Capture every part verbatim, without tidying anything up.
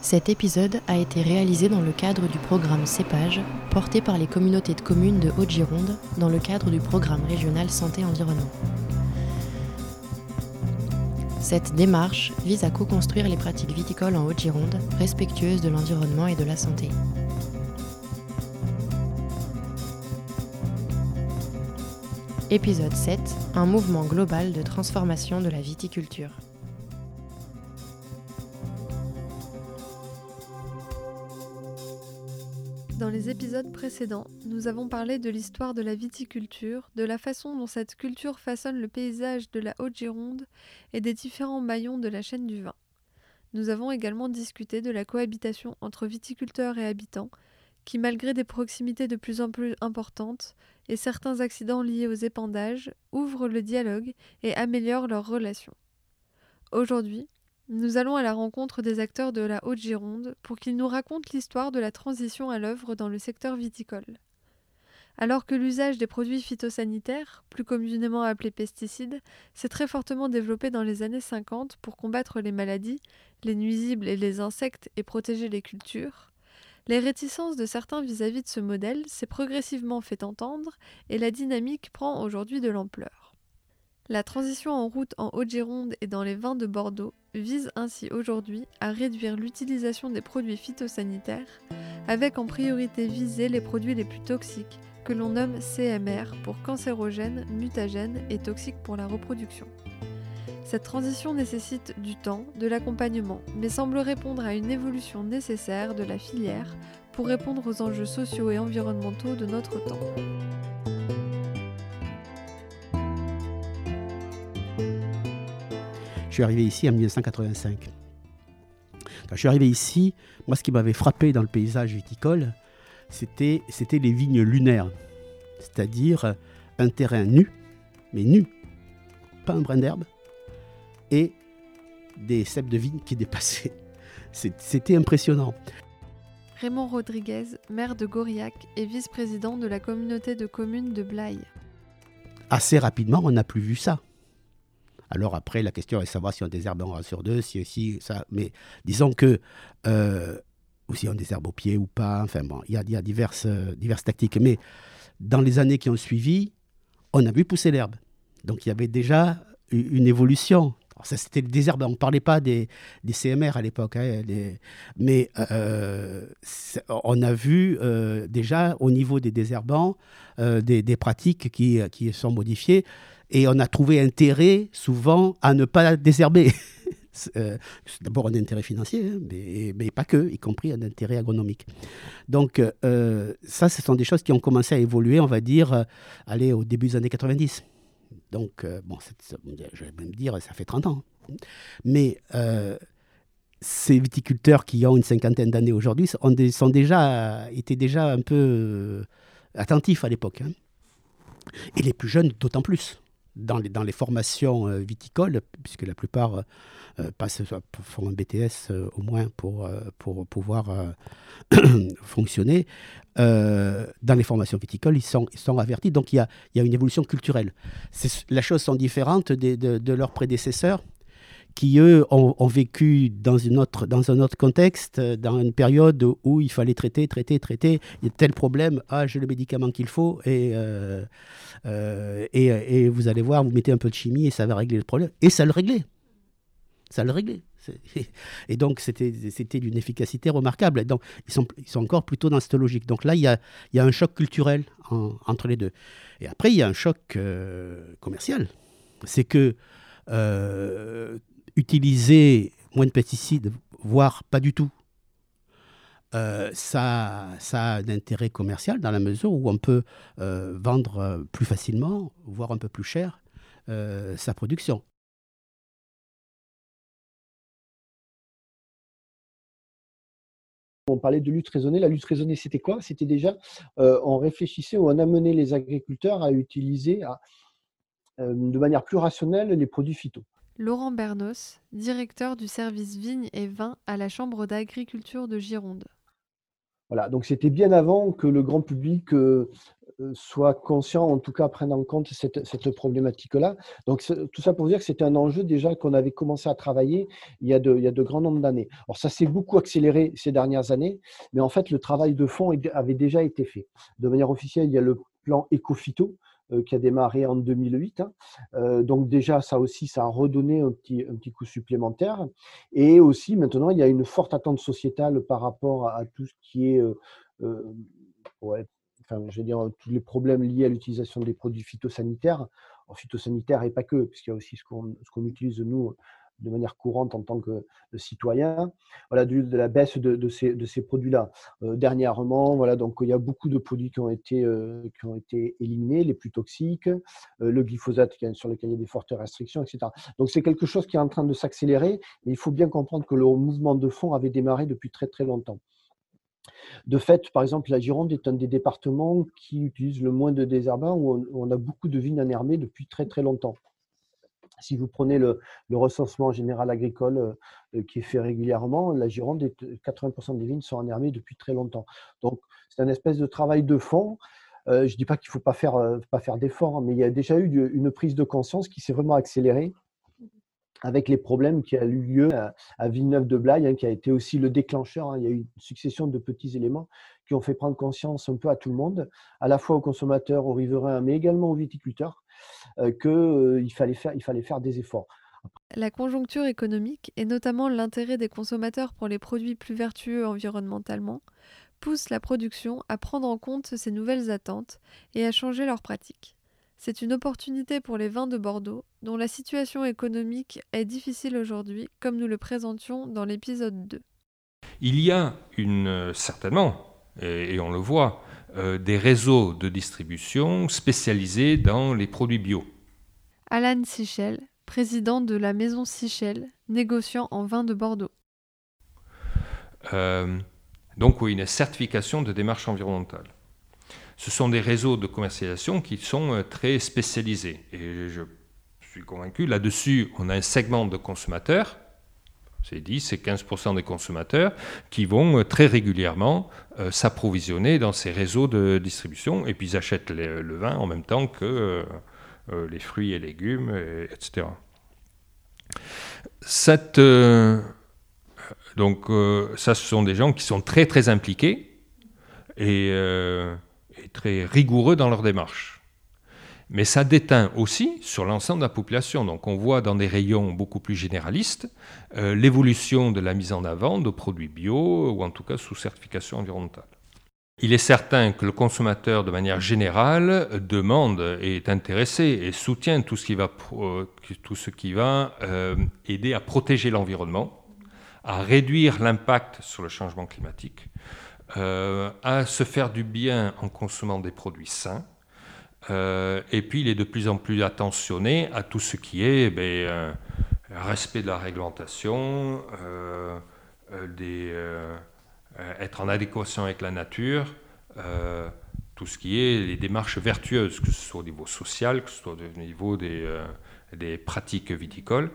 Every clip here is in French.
Cet épisode a été réalisé dans le cadre du programme CEPAGE, porté par les communautés de communes de Haute-Gironde, dans le cadre du programme régional Santé-Environnement. Cette démarche vise à co-construire les pratiques viticoles en Haute-Gironde, respectueuses de l'environnement et de la santé. Épisode sept, un mouvement global de transformation de la viticulture. Dans les épisodes précédents, nous avons parlé de l'histoire de la viticulture, de la façon dont cette culture façonne le paysage de la Haute-Gironde et des différents maillons de la chaîne du vin. Nous avons également discuté de la cohabitation entre viticulteurs et habitants, qui malgré des proximités de plus en plus importantes et certains accidents liés aux épandages, ouvrent le dialogue et améliorent leurs relations. Aujourd'hui, nous allons à la rencontre des acteurs de la Haute-Gironde pour qu'ils nous racontent l'histoire de la transition à l'œuvre dans le secteur viticole. Alors que l'usage des produits phytosanitaires, plus communément appelés pesticides, s'est très fortement développé dans les années cinquante pour combattre les maladies, les nuisibles et les insectes et protéger les cultures, les réticences de certains vis-à-vis de ce modèle s'est progressivement fait entendre et la dynamique prend aujourd'hui de l'ampleur. La transition en route en Haute-Gironde et dans les vins de Bordeaux vise ainsi aujourd'hui à réduire l'utilisation des produits phytosanitaires, avec en priorité visée les produits les plus toxiques, que l'on nomme C M R pour cancérogènes, mutagènes et toxiques pour la reproduction. Cette transition nécessite du temps, de l'accompagnement, mais semble répondre à une évolution nécessaire de la filière pour répondre aux enjeux sociaux et environnementaux de notre temps. Je suis arrivé ici en dix-neuf cent quatre-vingt-cinq. Quand je suis arrivé ici, moi ce qui m'avait frappé dans le paysage viticole, c'était, c'était les vignes lunaires. C'est-à-dire un terrain nu, mais nu, pas un brin d'herbe, et des ceps de vigne qui dépassaient. C'était impressionnant. Raymond Rodriguez, maire de Gauriac et vice-président de la communauté de communes de Blaye. Assez rapidement, on n'a plus vu ça. Alors après, la question est de savoir si on désherbe un rat sur deux, si aussi ça. Mais disons que euh, ou si on désherbe au pied ou pas. Enfin bon, il y a, y a diverses, euh, diverses tactiques. Mais dans les années qui ont suivi, on a vu pousser l'herbe. Donc il y avait déjà une évolution. Alors, ça, c'était le désherbe. On ne parlait pas des, des C M R à l'époque, hein, les... mais euh, on a vu euh, déjà au niveau des désherbants euh, des, des pratiques qui, qui sont modifiées. Et on a trouvé intérêt, souvent, à ne pas désherber. euh, d'abord un intérêt financier, hein, mais, mais pas que, y compris un intérêt agronomique. Donc, euh, ça, ce sont des choses qui ont commencé à évoluer, on va dire, euh, aller au début des années quatre-vingt-dix. Donc, euh, bon, c'est, je vais même dire, ça fait trente ans. Mais euh, ces viticulteurs qui ont une cinquantaine d'années aujourd'hui sont, des, sont déjà, étaient déjà un peu euh, attentifs à l'époque. Hein. Et les plus jeunes, d'autant plus. Dans les, dans les formations euh, viticoles, puisque la plupart euh, passent, font un B T S euh, au moins pour, euh, pour pouvoir euh, fonctionner, euh, dans les formations viticoles, ils sont, ils sont avertis. Donc il y a, il y a une évolution culturelle. C'est, les choses sont différentes de, de, de leurs prédécesseurs, qui, eux, ont, ont vécu dans, une autre, dans un autre contexte, dans une période où il fallait traiter, traiter, traiter. Il y a tel problème, ah, j'ai le médicament qu'il faut, et, euh, euh, et, et vous allez voir, vous mettez un peu de chimie et ça va régler le problème. Et ça le réglait. Ça le réglait. C'est... Et donc, c'était, c'était d'une efficacité remarquable. Donc, ils sont, ils sont encore plutôt dans cette logique. Donc là, il y a, il y a un choc culturel en, entre les deux. Et après, il y a un choc euh, commercial. C'est que... Euh, utiliser moins de pesticides, voire pas du tout, euh, ça, ça a un intérêt commercial dans la mesure où on peut euh, vendre plus facilement, voire un peu plus cher, euh, sa production. On parlait de lutte raisonnée. La lutte raisonnée, c'était quoi? C'était déjà, euh, on réfléchissait ou on amenait les agriculteurs à utiliser à, euh, de manière plus rationnelle les produits phyto. Laurent Bernos, directeur du service vignes et vins à la Chambre d'agriculture de Gironde. Voilà, donc c'était bien avant que le grand public euh, heu, soient conscients, en tout cas prennent en compte cette cette problématique-là. Donc ce tout ça pour dire que c'était un enjeu déjà qu'on avait commencé à travailler il y a de il y a de grands nombres d'années. Alors ça s'est beaucoup accéléré ces dernières années, mais en fait le travail de fond est avait déjà été fait. De manière officielle, il y a le plan Écophyto, heu, qui a démarré en deux mille huit, hein. Heu, donc déjà ça aussi, ça a redonné un petit un petit coup supplémentaire et aussi maintenant il y a une forte attente sociétale par rapport à à tout ce qui est, heu heu, ouais, enfin, je veux dire, heu, tous les problèmes liés à l'utilisation des produits phytosanitaires. Alors phytosanitaires et pas que, puisqu'il y a aussi ce qu'on ce qu'on utilise nous, de manière courante en tant que, heu, citoyen. Voilà, du de la baisse de de ces de ces produits-là. Heu, dernièrement, voilà, donc il y a beaucoup de produits qui ont été, heu, qui ont été éliminés, les plus toxiques, heu, le glyphosate qui a sur lequel il y a des fortes restrictions et cetera. Donc c'est quelque chose qui est en train de s'accélérer, mais il faut bien comprendre que le mouvement de fond avait démarré depuis très, très longtemps. De fait, par exemple, la Gironde est un des départements qui utilise le moins de désherbants, où on où on a beaucoup de vignes en hermée depuis très, très longtemps. Si vous prenez le le recensement général agricole, heu heu, qui est fait régulièrement, la Gironde est, heu, quatre-vingts des vignes sont en hermée depuis très longtemps. Donc c'est un espèce de travail de fond. Heu, je dis pas qu'il faut pas faire, heu, pas faire d'efforts, hein, mais il y a déjà eu de une prise de conscience qui s'est vraiment accélérée avec les problèmes qui a eu lieu à à Villeneuve-de-Blaye, hein, qui a été aussi le déclencheur, hein. Il y a eu une succession de petits éléments qui ont fait prendre conscience un peu à tout le monde, à la fois aux consommateurs, aux riverains, mais également aux viticulteurs, heu, que, heu, il fallait faire il fallait faire des efforts. La conjoncture économique, et notamment l'intérêt des consommateurs pour les produits plus vertueux environnementalement, pousse la production à prendre en compte ces nouvelles attentes et à changer leurs pratiques. C'est une opportunité pour les vins de Bordeaux, dont la situation économique est difficile aujourd'hui, comme nous le présentions dans l'épisode deux. Il y a une, euh, certainement, et, et on le voit, euh, des réseaux de distribution spécialisés dans les produits bio. Alan Sichel, président de la maison Sichel, négociant en vin de Bordeaux. Euh, donc oui, une certification de démarche environnementale. Ce sont des réseaux de commercialisation qui sont euh, très spécialisés. Et je suis convaincu, là-dessus, on a un segment de consommateurs, c'est dix, c'est quinze pour cent des consommateurs, qui vont euh, très régulièrement euh, s'approvisionner dans ces réseaux de distribution, et puis ils achètent les- le vin en même temps que euh, euh, les fruits et légumes, et- etc. Cette, euh, donc euh, ça, ce sont des gens qui sont très très impliqués et, euh, et très rigoureux dans leur démarche. Mais ça déteint aussi sur l'ensemble de la population. Donc on voit dans des rayons beaucoup plus généralistes euh, l'évolution de la mise en avant de produits bio, ou en tout cas sous certification environnementale. Il est certain que le consommateur, de manière générale, demande et est intéressé et soutient tout ce qui va, tout ce qui va euh, aider à protéger l'environnement, à réduire l'impact sur le changement climatique, euh, à se faire du bien en consommant des produits sains. Euh, et puis, il est de plus en plus attentionné à tout ce qui est ben, euh, respect de la réglementation, euh, euh, des, euh, être en adéquation avec la nature, euh, tout ce qui est les démarches vertueuses, que ce soit au niveau social, que ce soit au niveau des, euh, des pratiques viticoles.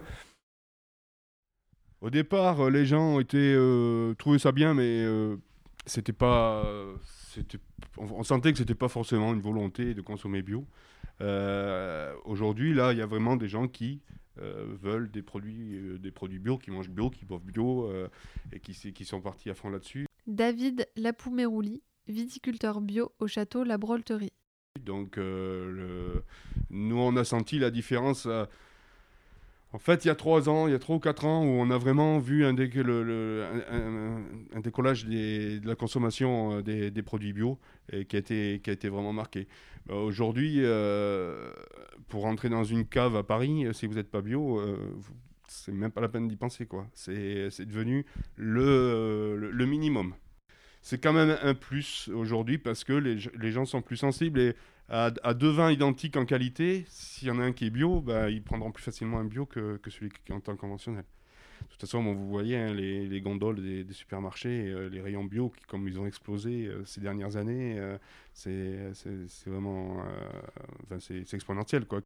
Au départ, les gens étaient, euh, trouvaient ça bien, mais euh, c'était pas, c'était, on, on sentait que c'était pas forcément une volonté de consommer bio. Euh, aujourd'hui, là, il y a vraiment des gens qui euh, veulent des produits, euh, des produits bio, qui mangent bio, qui boivent bio, euh, et qui, qui sont partis à fond là-dessus. David Lapoumerouli, viticulteur bio au château La Brolterie. Donc, euh, le, nous, on a senti la différence. Euh, En fait, il y a trois ans, il y a trois ou quatre ans, où on a vraiment vu un, dé- le- le- un- un- un décollage des- de la consommation euh, des, des produits bio, et qui a été, qui a été vraiment marqué. Euh, Aujourd'hui, euh, pour rentrer dans une cave à Paris, euh, si vous n'êtes pas bio, euh, vous- c'est même pas la peine d'y penser, quoi. C'est, c'est devenu le, le, le minimum. C'est quand même un plus aujourd'hui, parce que les, les gens sont plus sensibles, et à, à deux vins identiques en qualité, s'il y en a un qui est bio, bah, ils prendront plus facilement un bio que, que celui qui est en temps conventionnel. De toute façon, bon, vous voyez, hein, les, les gondoles des, des supermarchés, euh, les rayons bio, qui, comme ils ont explosé euh, ces dernières années, euh, c'est, c'est, c'est vraiment euh, enfin, c'est, c'est exponentiel, quoi.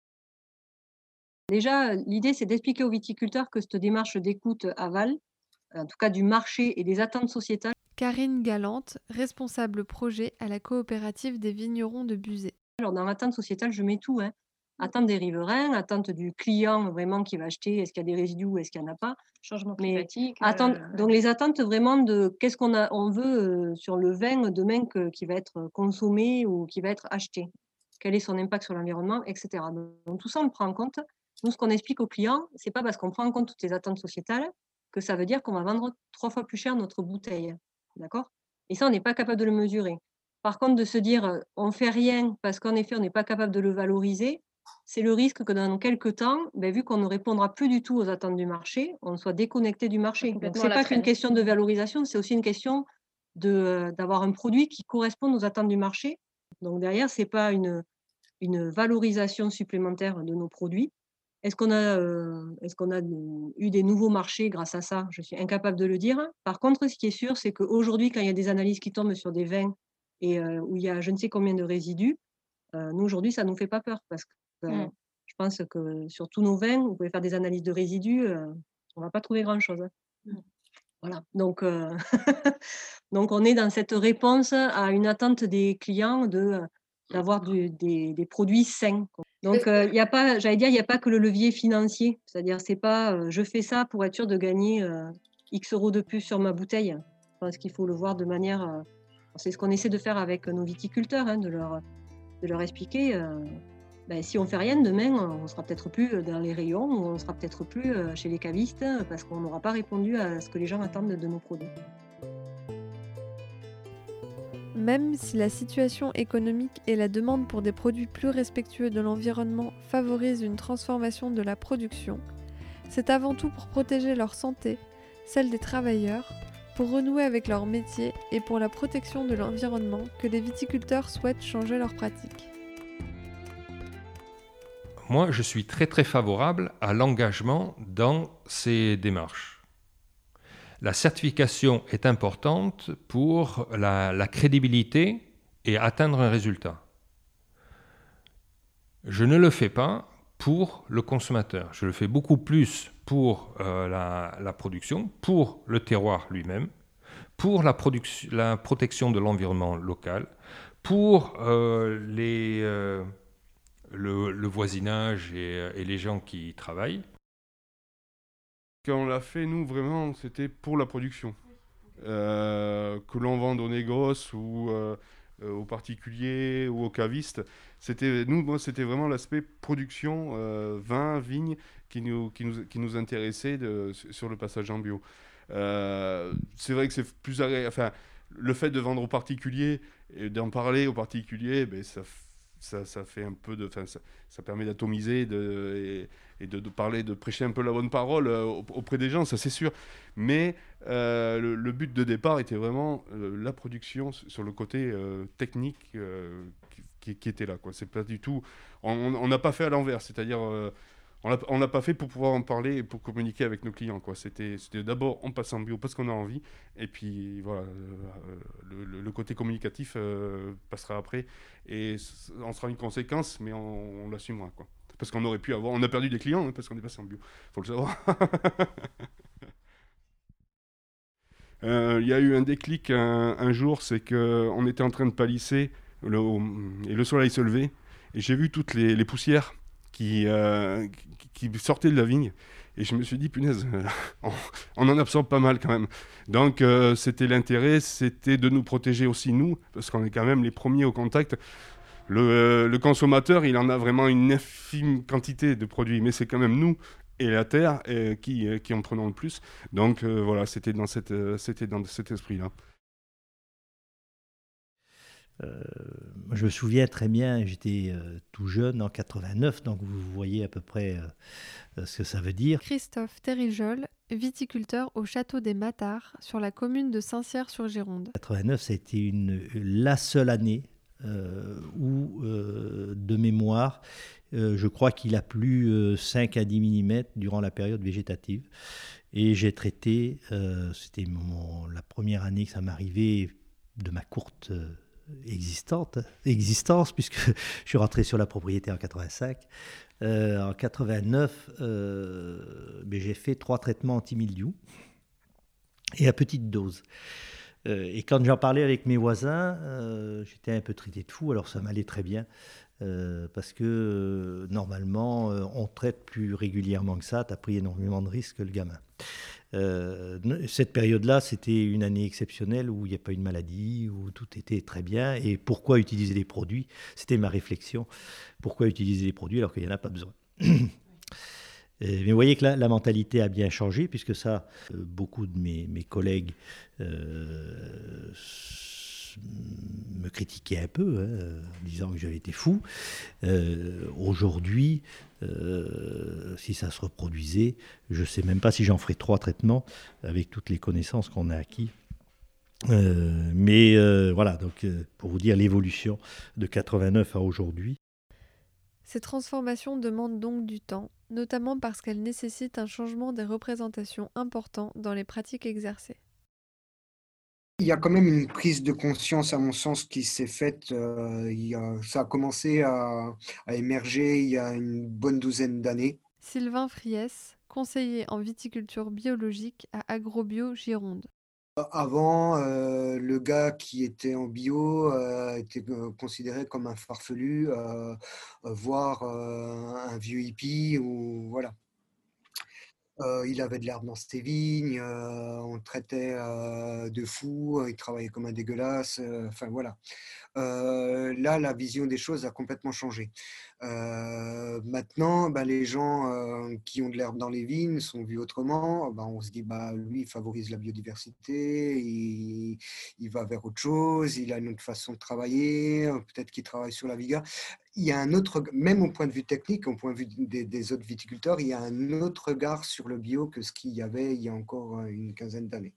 Déjà, l'idée, c'est d'expliquer aux viticulteurs que cette démarche d'écoute aval, en tout cas du marché et des attentes sociétales. Karine Galante, responsable projet à la coopérative des vignerons de Buzet. Alors dans l'attente sociétale, je mets tout, hein. Attente des riverains, attente du client vraiment qui va acheter, est-ce qu'il y a des résidus ou est-ce qu'il n'y en a pas. Changement Mais climatique. attente, euh, donc les attentes vraiment de qu'est-ce qu'on a, on veut euh, sur le vin demain que- qui va être consommé ou qui va être acheté. Quel est son impact sur l'environnement, et cetera. Donc, donc tout ça, on le prend en compte. Nous, ce qu'on explique aux clients, c'est pas parce qu'on prend en compte toutes ces attentes sociétales que ça veut dire qu'on va vendre trois fois plus cher notre bouteille. D'accord? Et ça, on n'est pas capable de le mesurer. Par contre, de se dire, euh, on fait rien parce qu'en effet, on n'est pas capable de le valoriser, c'est le risque que dans quelques temps, ben, vu qu'on ne répondra plus du tout aux attentes du marché, on soit déconnecté du marché. Donc, Complètement c'est à la pas qu'une traîne. question de valorisation, c'est aussi une question de, euh, d'avoir un produit qui corresponde aux attentes du marché. Donc derrière, c'est pas une, une valorisation supplémentaire de nos produits. Est-ce qu'on a, euh, est-ce qu'on a de- eu des nouveaux marchés grâce à ça? Je suis incapable de le dire. Par contre, ce qui est sûr, c'est qu'aujourd'hui, quand il y a des analyses qui tombent sur des vins et euh, où il y a je ne sais combien de résidus, euh, nous, aujourd'hui, ça ne nous fait pas peur parce que euh, Mm. je pense que sur tous nos vins, vous pouvez faire des analyses de résidus, euh, on ne va pas trouver grand-chose. hein. Mm. Voilà. Donc, euh, donc, on est dans cette réponse à une attente des clients de, d'avoir du- des, des produits sains. quoi. Donc, euh, il y a pas, j'allais dire, il n'y a pas que le levier financier. C'est-à-dire, c'est pas euh, je fais ça pour être sûr de gagner euh, X euros de plus sur ma bouteille. Je pense qu'il faut le voir de manière. euh, c'est ce qu'on essaie de faire avec nos viticulteurs, hein, de, leur, de leur expliquer. euh, ben, si on fait rien, demain, on sera peut-être plus dans les rayons ou on sera peut-être plus euh, chez les cavistes euh, parce qu'on n'aura pas répondu à ce que les gens attendent de, de nos produits. Même si la situation économique et la demande pour des produits plus respectueux de l'environnement favorisent une transformation de la production, c'est avant tout pour protéger leur santé, celle des travailleurs, pour renouer avec leur métier et pour la protection de l'environnement que les viticulteurs souhaitent changer leurs pratiques. Moi, je suis très très favorable à l'engagement dans ces démarches. La certification est importante pour la, la crédibilité et atteindre un résultat. Je ne le fais pas pour le consommateur. Je le fais beaucoup plus pour euh, la, la production, pour le terroir lui-même, pour la, production, la protection de l'environnement local, pour euh, les, euh, le, le voisinage et, et les gens qui y travaillent. Quand on l'a fait, nous, vraiment, c'était pour la production. Euh, que l'on vende aux négoces ou euh, euh, aux particuliers ou aux cavistes, c'était, nous, moi, c'était vraiment l'aspect production, euh, vin, vigne, qui nous, qui nous, qui nous intéressait de, sur le passage en bio. Euh, c'est vrai que c'est plus agréable. Enfin, le fait de vendre aux particuliers et d'en parler aux particuliers, ben, ça, ça, ça fait un peu de, ça, ça permet d'atomiser de, et, et de, de parler, de prêcher un peu la bonne parole euh, auprès des gens, ça c'est sûr. Mais euh, le, le but de départ était vraiment euh, la production sur le côté euh, technique euh, qui, qui était là, quoi. C'est pas du tout. On n'a pas fait à l'envers, c'est-à-dire euh, on n'a pas fait pour pouvoir en parler et pour communiquer avec nos clients, quoi. C'était, c'était d'abord on passe en bio parce qu'on a envie, et puis voilà, euh, le, le, le côté communicatif euh, passera après, et on sera une conséquence, mais on, on l'assumera, quoi. Parce qu'on aurait pu avoir, on a perdu des clients hein, parce qu'on est passé en bio, faut le savoir. Il euh, y a eu un déclic un, un jour, c'est qu'on était en train de palisser le, et le soleil se levait, et j'ai vu toutes les, les poussières qui, euh, qui, qui sortaient de la vigne, et je me suis dit, punaise, euh, on, on en absorbe pas mal quand même. Donc euh, c'était l'intérêt, c'était de nous protéger aussi nous, parce qu'on est quand même les premiers au contact. Le, euh, le consommateur, il en a vraiment une infime quantité de produits, mais c'est quand même nous et la terre euh, qui, euh, qui en prenons le plus. Donc euh, voilà, c'était dans, cette, euh, c'était dans cet esprit-là. Euh, je me souviens très bien, j'étais euh, tout jeune en quatre-vingt-neuf, donc vous voyez à peu près euh, ce que ça veut dire. Christophe Terrijol, viticulteur au château des Matards, sur la commune de Saint-Cyr-sur-Gironde. quatre-vingt-neuf, ça a été une, la seule année euh, où, euh, de mémoire, euh, je crois qu'il a plu euh, cinq à dix millimètres durant la période végétative. Et j'ai traité, euh, c'était mon, la première année que ça m'arrivait de ma courte euh, existante, existence, puisque je suis rentré sur la propriété en quatre-vingt-cinq. Euh, en quatre-vingt-neuf, euh, mais j'ai fait trois traitements anti-mildiou. et à petite dose. Euh, et quand j'en parlais avec mes voisins, euh, j'étais un peu traité de fou, alors ça m'allait très bien. Euh, parce que euh, normalement, euh, on traite plus régulièrement que ça. Tu as pris énormément de risques, le gamin. Euh, cette période-là, c'était une année exceptionnelle où il n'y a pas eu de maladie, où tout était très bien. Et pourquoi utiliser les produits? C'était ma réflexion. Pourquoi utiliser les produits alors qu'il n'y en a pas besoin? Mais vous voyez que la, la mentalité a bien changé, puisque ça, euh, beaucoup de mes, mes collègues euh, me critiquaient un peu, hein, en disant que j'avais été fou. Euh, aujourd'hui, euh, si ça se reproduisait, je ne sais même pas si j'en ferais trois traitements avec toutes les connaissances qu'on a acquis. Euh, mais euh, voilà, donc euh, pour vous dire l'évolution de quatre-vingt-neuf à aujourd'hui. Ces transformations demandent donc du temps, notamment parce qu'elles nécessitent un changement des représentations important dans les pratiques exercées. Il y a quand même une prise de conscience, à mon sens, qui s'est faite. Euh, il y a- ça a commencé à, à émerger il y a une bonne douzaine d'années. Sylvain Friès, conseiller en viticulture biologique à Agrobio Gironde. Avant, euh, le gars qui était en bio euh, était euh, considéré comme un farfelu, euh, euh, voire euh, un vieux hippie, ou voilà. Euh, il avait de l'herbe dans ses vignes, euh, on le traitait euh, de fou, il travaillait comme un dégueulasse, euh, enfin voilà. Euh, là, la vision des choses a complètement changé. Euh, maintenant, bah, les gens euh, qui ont de l'herbe dans les vignes sont vus autrement. Bah, on se dit, bah, lui, il favorise la biodiversité, il, il va vers autre chose, il a une autre façon de travailler, peut-être qu'il travaille sur la viga. Il y a un autre, même au point de vue technique, au point de vue des, des autres viticulteurs, il y a un autre regard sur le bio que ce qu'il y avait il y a encore une quinzaine d'années.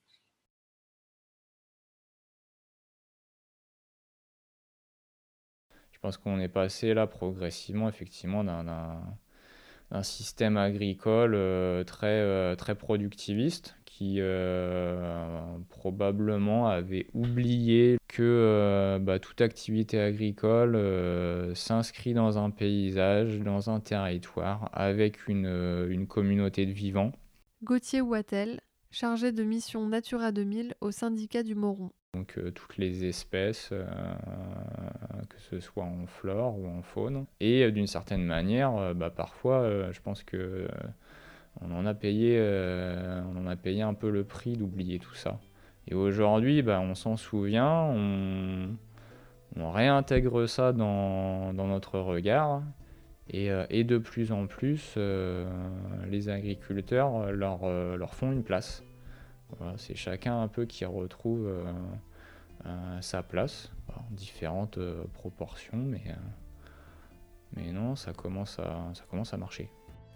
Je pense qu'on est passé là progressivement effectivement d'un, d'un, d'un système agricole euh, très, euh, très productiviste qui euh, probablement avait oublié que euh, bah, toute activité agricole euh, s'inscrit dans un paysage, dans un territoire, avec une, euh, une communauté de vivants. Gauthier Wattel, chargé de mission Natura deux mille au syndicat du Moron. Donc euh, toutes les espèces, euh, que ce soit en flore ou en faune. Et euh, d'une certaine manière, euh, bah, parfois, euh, je pense que euh, on en a payé, euh, on en a payé un peu le prix d'oublier tout ça. Et aujourd'hui, bah, on s'en souvient, on, on réintègre ça dans, dans notre regard. Et, euh, et de plus en plus, euh, les agriculteurs leur, euh, leur font une place. Voilà, c'est chacun un peu qui retrouve euh, euh, sa place, en différentes euh, proportions, mais, euh, mais non, ça commence à, ça commence à marcher.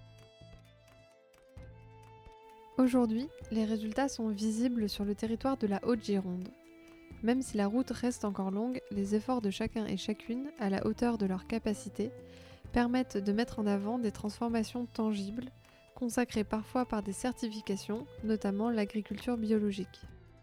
Aujourd'hui, les résultats sont visibles sur le territoire de la Haute-Gironde. Même si la route reste encore longue, les efforts de chacun et chacune, à la hauteur de leurs capacités, permettent de mettre en avant des transformations tangibles, consacrées parfois par des certifications, notamment l'agriculture biologique.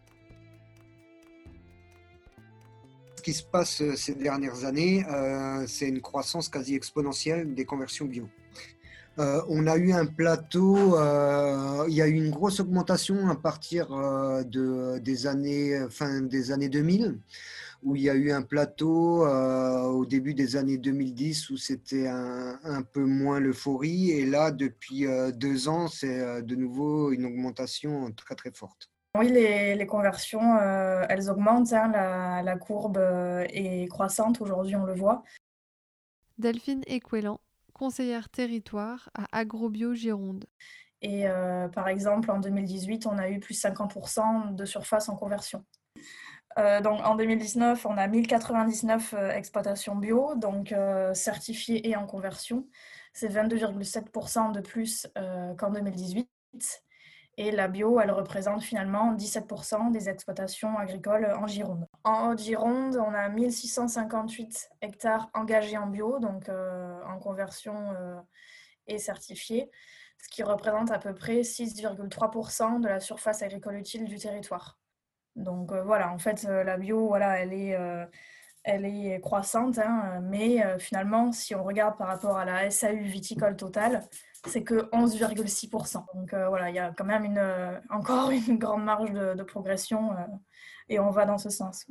Ce qui se passe ces dernières années, euh, c'est une croissance quasi exponentielle des conversions bio. Euh, on a eu un plateau, euh, il y a eu une grosse augmentation à partir euh, de, des années, fin des années deux mille, où il y a eu un plateau euh, au début des années deux mille dix où c'était un, un peu moins l'euphorie, et là depuis euh, deux ans c'est euh, de nouveau une augmentation très très forte. Oui, les, les conversions, euh, elles augmentent, hein, la, la courbe euh, est croissante, aujourd'hui on le voit. Delphine Equelan, conseillère territoire à Agrobio Gironde. Et euh, par exemple, en deux mille dix-huit, on a eu plus de cinquante pour cent de surface en conversion. Euh, donc en deux mille dix-neuf, on a mille quatre-vingt-dix-neuf euh, exploitations bio, donc euh, certifiées et en conversion. C'est vingt-deux virgule sept pour cent de plus euh, qu'en deux mille dix-huit. Et la bio, elle représente finalement dix-sept pour cent des exploitations agricoles en Gironde. En Haute-Gironde, on a mille six cent cinquante-huit hectares engagés en bio, donc euh, en conversion euh, et certifiés, ce qui représente à peu près six virgule trois pour cent de la surface agricole utile du territoire. Donc euh, voilà, en fait, euh, la bio, voilà, elle est, euh, elle est croissante, hein, mais euh, finalement, si on regarde par rapport à la S A U viticole totale, c'est que onze virgule six pour cent. Donc euh, voilà, il y a quand même une, euh, encore une grande marge de, de progression euh, et on va dans ce sens.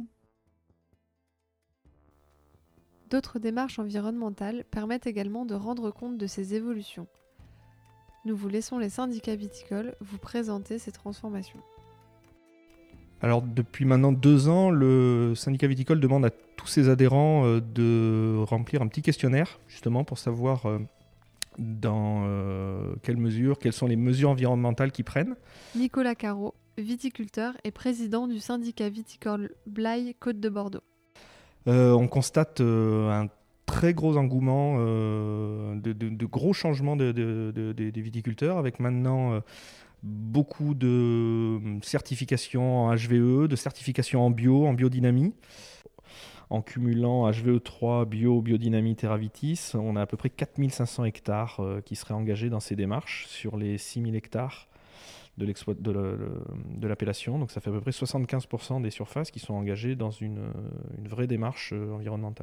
D'autres démarches environnementales permettent également de rendre compte de ces évolutions. Nous vous laissons les syndicats viticoles vous présenter ces transformations. Alors depuis maintenant deux ans, le syndicat viticole demande à tous ses adhérents euh, de remplir un petit questionnaire, justement pour savoir euh, dans euh, quelles mesures, quelles sont les mesures environnementales qu'ils prennent. Nicolas Carreau, viticulteur et président du syndicat viticole Blaye Côte de Bordeaux. Euh, on constate euh, un très gros engouement, euh, de, de, de gros changements de, de, de, de, des viticulteurs, avec maintenant euh, beaucoup de certifications en H V E, de certifications en bio, en biodynamie. En cumulant H V E trois, bio, biodynamie, Terravitis, on a à peu près quatre mille cinq cents hectares euh, qui seraient engagés dans ces démarches sur les six mille hectares de, de, la, de l'appellation. Donc ça fait à peu près soixante-quinze pour cent des surfaces qui sont engagées dans une, une vraie démarche euh, environnementale.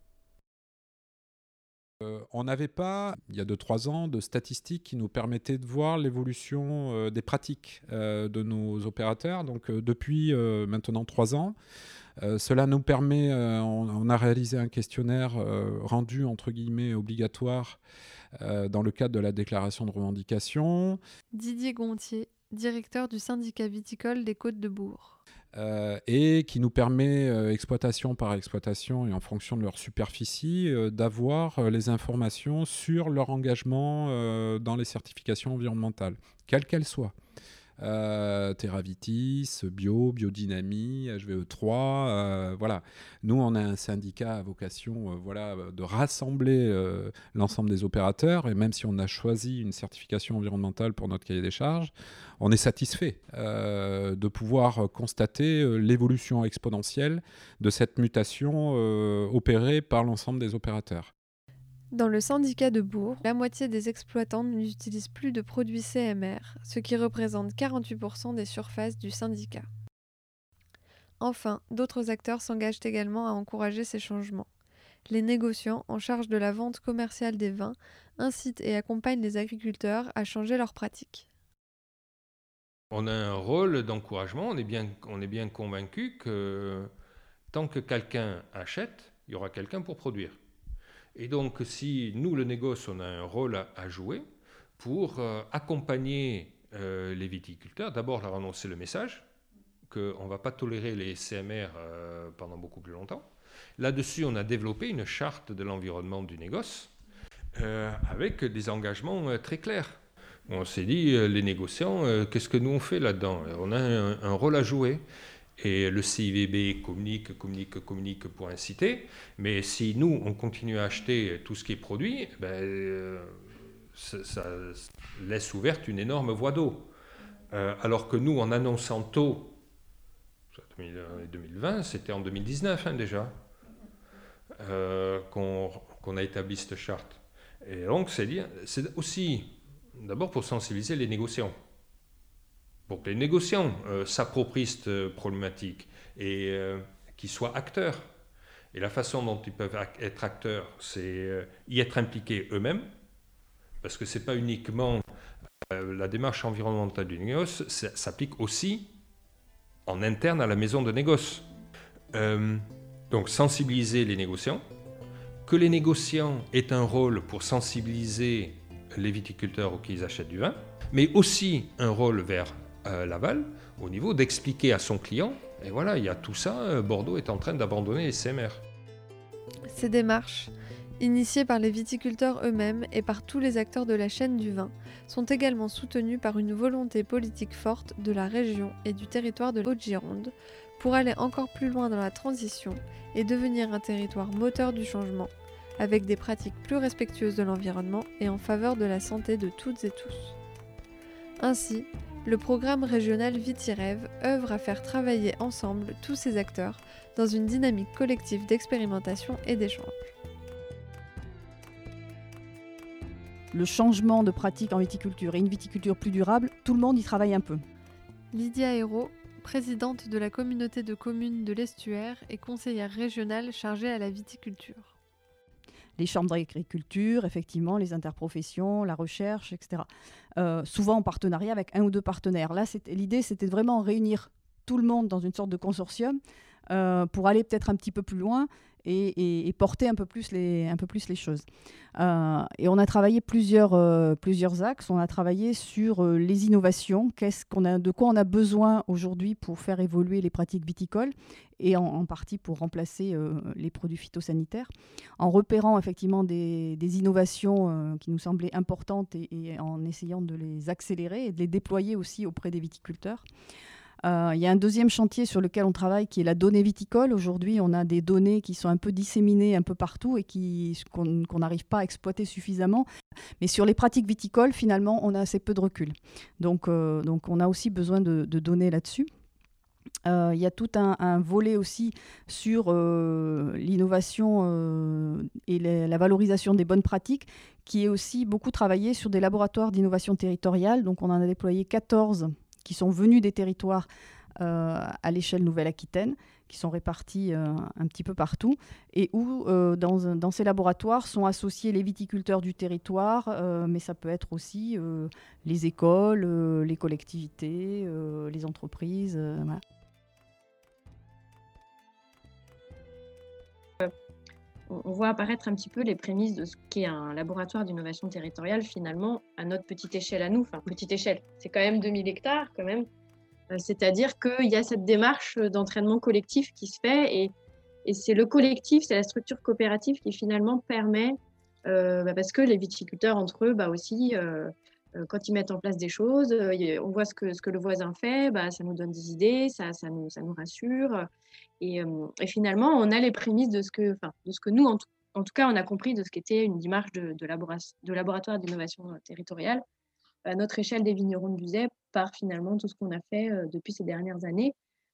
Euh, on n'avait pas, il y a deux trois ans, de statistiques qui nous permettaient de voir l'évolution euh, des pratiques euh, de nos opérateurs. Donc euh, depuis euh, maintenant trois ans, euh, cela nous permet, euh, on, on a réalisé un questionnaire euh, rendu entre guillemets obligatoire euh, dans le cadre de la déclaration de revendication. Didier Gontier, directeur du syndicat viticole des Côtes de Bourg. Euh, et qui nous permet, euh, exploitation par exploitation et en fonction de leur superficie, euh, d'avoir euh, les informations sur leur engagement euh, dans les certifications environnementales, quelles qu'elles soient. Euh, Terravitis, bio, biodynamie, H V E trois, euh, voilà. Nous, on a un syndicat à vocation euh, voilà, de rassembler euh, l'ensemble des opérateurs, et même si on a choisi une certification environnementale pour notre cahier des charges, on est satisfait euh, de pouvoir constater euh, l'évolution exponentielle de cette mutation euh, opérée par l'ensemble des opérateurs. Dans le syndicat de Bourg, la moitié des exploitants n'utilisent plus de produits C M R, ce qui représente quarante-huit pour cent des surfaces du syndicat. Enfin, d'autres acteurs s'engagent également à encourager ces changements. Les négociants en charge de la vente commerciale des vins incitent et accompagnent les agriculteurs à changer leurs pratiques. On a un rôle d'encouragement, on est bien, on est bien convaincu que tant que quelqu'un achète, il y aura quelqu'un pour produire. Et donc, si nous, le négoce, on a un rôle à, à jouer pour euh, accompagner euh, les viticulteurs, d'abord leur annoncer le message, qu'on ne va pas tolérer les C M R euh, pendant beaucoup plus longtemps. Là-dessus, on a développé une charte de l'environnement du négoce euh, avec des engagements euh, très clairs. On s'est dit, euh, les négociants, euh, qu'est-ce que nous on fait là-dedans ? On a un, un rôle à jouer. Et le C I V B communique, communique, communique pour inciter. Mais si nous, on continue à acheter tout ce qui est produit, ben, euh, ça, ça laisse ouverte une énorme voie d'eau. Euh, alors que nous, en annonçant tôt, deux mille vingt, c'était en deux mille dix-neuf hein, déjà, euh, qu'on, qu'on a établi cette charte. Et donc, c'est, dire, c'est aussi, d'abord pour sensibiliser les négociants. Pour que les négociants euh, s'approprient cette problématique et euh, qu'ils soient acteurs. Et la façon dont ils peuvent être acteurs, c'est euh, y être impliqués eux-mêmes, parce que ce n'est pas uniquement euh, la démarche environnementale du négoce, ça s'applique aussi en interne à la maison de négoce. Euh, donc sensibiliser les négociants, que les négociants aient un rôle pour sensibiliser les viticulteurs auxquels ils achètent du vin, mais aussi un rôle vers Euh, l'aval, au niveau d'expliquer à son client, et voilà, il y a tout ça, euh, Bordeaux est en train d'abandonner les C M R. Ces démarches, initiées par les viticulteurs eux-mêmes et par tous les acteurs de la chaîne du vin, sont également soutenues par une volonté politique forte de la région et du territoire de Haute-Gironde pour aller encore plus loin dans la transition et devenir un territoire moteur du changement, avec des pratiques plus respectueuses de l'environnement et en faveur de la santé de toutes et tous. Ainsi, le programme régional VitiRêve œuvre à faire travailler ensemble tous ces acteurs dans une dynamique collective d'expérimentation et d'échange. Le changement de pratique en viticulture et une viticulture plus durable, tout le monde y travaille un peu. Lydia Hérault, présidente de la communauté de communes de l'Estuaire et conseillère régionale chargée à la viticulture. Les chambres d'agriculture, effectivement, les interprofessions, la recherche, et cetera. Euh, souvent en partenariat avec un ou deux partenaires. Là, c'était, l'idée, c'était de vraiment réunir tout le monde dans une sorte de consortium euh, pour aller peut-être un petit peu plus loin et, et, et porter un peu plus les, un peu plus les choses. Euh, et on a travaillé plusieurs, euh, plusieurs axes. On a travaillé sur euh, les innovations, qu'est-ce qu'on a, de quoi on a besoin aujourd'hui pour faire évoluer les pratiques viticoles et en, en partie pour remplacer euh, les produits phytosanitaires, en repérant effectivement des, des innovations euh, qui nous semblaient importantes et, et en essayant de les accélérer et de les déployer aussi auprès des viticulteurs. Euh, il y a un deuxième chantier sur lequel on travaille qui est la donnée viticole. Aujourd'hui, on a des données qui sont un peu disséminées un peu partout et qui, qu'on, qu'on n'arrive pas à exploiter suffisamment. Mais sur les pratiques viticoles, finalement, on a assez peu de recul. Donc, euh, donc on a aussi besoin de, de données là-dessus. Euh, il y a tout un, un volet aussi sur euh, l'innovation euh, et les, la valorisation des bonnes pratiques qui est aussi beaucoup travaillé sur des laboratoires d'innovation territoriale. Donc, on en a déployé quatorze qui sont venus des territoires euh, à l'échelle Nouvelle-Aquitaine, qui sont répartis euh, un petit peu partout, et où euh, dans, dans ces laboratoires sont associés les viticulteurs du territoire, euh, mais ça peut être aussi euh, les écoles, euh, les collectivités, euh, les entreprises. Euh, voilà. On voit apparaître un petit peu les prémices de ce qu'est un laboratoire d'innovation territoriale, finalement, à notre petite échelle à nous. Enfin, petite échelle, c'est quand même deux mille hectares, quand même. Euh, c'est-à-dire qu'il y a cette démarche d'entraînement collectif qui se fait, et, et c'est le collectif, c'est la structure coopérative qui, finalement, permet, euh, bah, parce que les viticulteurs, entre eux, bah, aussi, euh, euh, quand ils mettent en place des choses, euh, on voit ce que, ce que le voisin fait, bah, ça nous donne des idées, ça, ça, nous, ça nous rassure. Et, euh, et finalement, on a les prémices de ce que, enfin, de ce que nous, en tout, en tout cas, on a compris de ce qu'était une démarche de, de, labora de laboratoire d'innovation territoriale à notre échelle des vignerons de Buzet, par finalement tout ce qu'on a fait euh, depuis ces dernières années.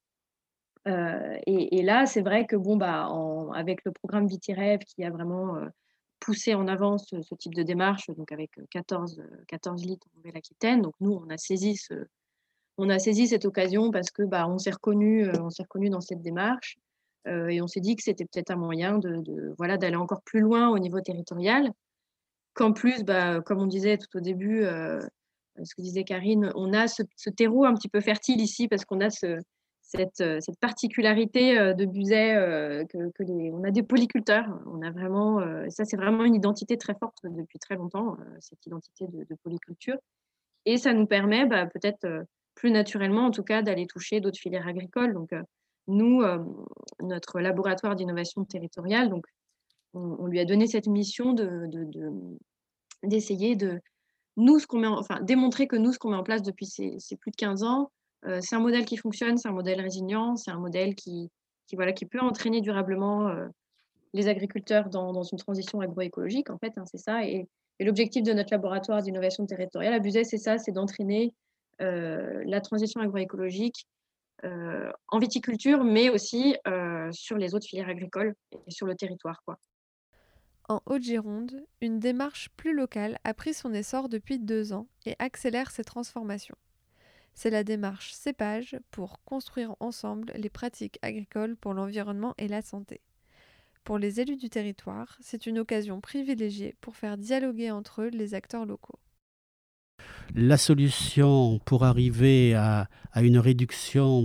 Euh, et, et là, c'est vrai que bon, bah, en, avec le programme VitiRêve qui a vraiment euh, poussé en avant ce, ce type de démarche, donc avec quatorze, quatorze litres en Nouvelle-Aquitaine, donc nous, on a saisi ce On a saisi cette occasion parce que bah, on s'est reconnu, euh, on s'est reconnu dans cette démarche euh, et on s'est dit que c'était peut-être un moyen de, de voilà d'aller encore plus loin au niveau territorial. Qu'en plus, bah, comme on disait tout au début, euh, ce que disait Karine, on a ce, ce terreau un petit peu fertile ici parce qu'on a ce, cette, cette particularité euh, de Buzet euh, que, que les, on a des polyculteurs. On a vraiment, euh, ça c'est vraiment une identité très forte depuis très longtemps, euh, cette identité de, de polyculture. Et ça nous permet bah, peut-être euh, plus naturellement, en tout cas, d'aller toucher d'autres filières agricoles. Donc, euh, nous, euh, notre laboratoire d'innovation territoriale, donc, on, on lui a donné cette mission de, de, de, d'essayer de, nous, ce qu'on met en, enfin, démontrer que nous, ce qu'on met en place depuis ces, ces plus de quinze ans, euh, c'est un modèle qui fonctionne, c'est un modèle résilient, c'est un modèle qui, qui, voilà, qui peut entraîner durablement euh, les agriculteurs dans, dans une transition agroécologique, en fait, hein, c'est ça. Et, et l'objectif de notre laboratoire d'innovation territoriale à Buzet, c'est ça, c'est d'entraîner Euh, la transition agroécologique euh, en viticulture, mais aussi euh, sur les autres filières agricoles et sur le territoire, quoi. En Haute-Gironde, une démarche plus locale a pris son essor depuis deux ans et accélère ses transformations. C'est la démarche Cépage pour construire ensemble les pratiques agricoles pour l'environnement et la santé. Pour les élus du territoire, c'est une occasion privilégiée pour faire dialoguer entre eux les acteurs locaux. La solution pour arriver à, à une réduction,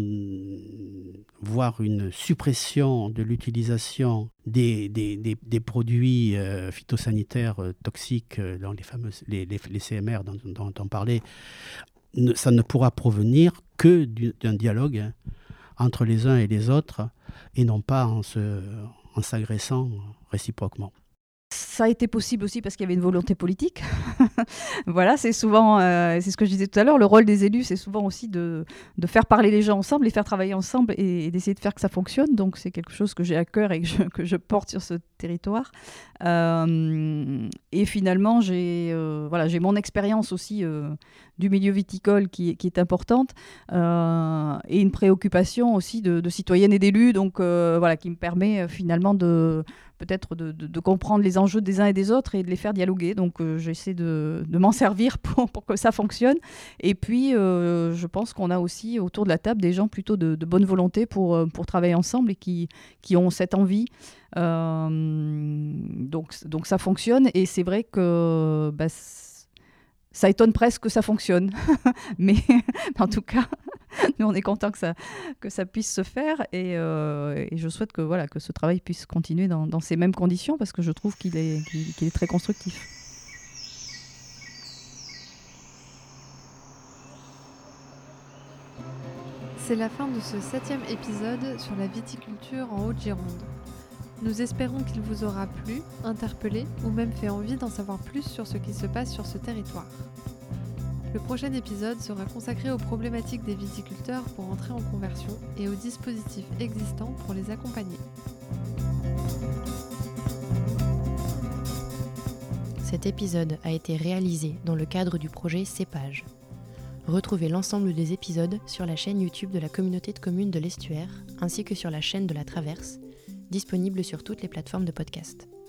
voire une suppression de l'utilisation des, des, des, des produits euh, phytosanitaires euh, toxiques euh, dans les fameuses les, les, les C M R dont, dont on parlait, ne, ça ne pourra provenir que du, d'un dialogue hein, entre les uns et les autres, et non pas en, se, en s'agressant réciproquement. Ça a été possible aussi parce qu'il y avait une volonté politique. Voilà, c'est souvent, euh, c'est ce que je disais tout à l'heure, le rôle des élus, c'est souvent aussi de, de faire parler les gens ensemble, les faire travailler ensemble et, et d'essayer de faire que ça fonctionne. Donc c'est quelque chose que j'ai à cœur et que je, que je porte sur ce territoire. Euh, et finalement, j'ai euh, voilà, j'ai mon expérience aussi euh, du milieu viticole qui, qui est importante euh, et une préoccupation aussi de, de citoyenne et d'élus, donc euh, voilà, qui me permet euh, finalement de peut-être de, de, de comprendre les enjeux des uns et des autres et de les faire dialoguer. Donc euh, j'essaie de, de m'en servir pour, pour que ça fonctionne. Et puis euh, je pense qu'on a aussi autour de la table des gens plutôt de, de bonne volonté pour, pour travailler ensemble et qui, qui ont cette envie. Euh, donc, donc ça fonctionne et c'est vrai que bah, ça étonne presque que ça fonctionne. Mais en tout cas, nous on est content que ça, que ça puisse se faire et, euh, et je souhaite que, voilà, que ce travail puisse continuer dans, dans ces mêmes conditions parce que je trouve qu'il est, qu'il, qu'il est très constructif. C'est la fin de ce septième épisode sur la viticulture en Haute-Gironde. Nous espérons qu'il vous aura plu, interpellé ou même fait envie d'en savoir plus sur ce qui se passe sur ce territoire. Le prochain épisode sera consacré aux problématiques des viticulteurs pour entrer en conversion et aux dispositifs existants pour les accompagner. Cet épisode a été réalisé dans le cadre du projet Cépage. Retrouvez l'ensemble des épisodes sur la chaîne YouTube de la communauté de communes de l'Estuaire, ainsi que sur la chaîne de la Traverse, disponible sur toutes les plateformes de podcast.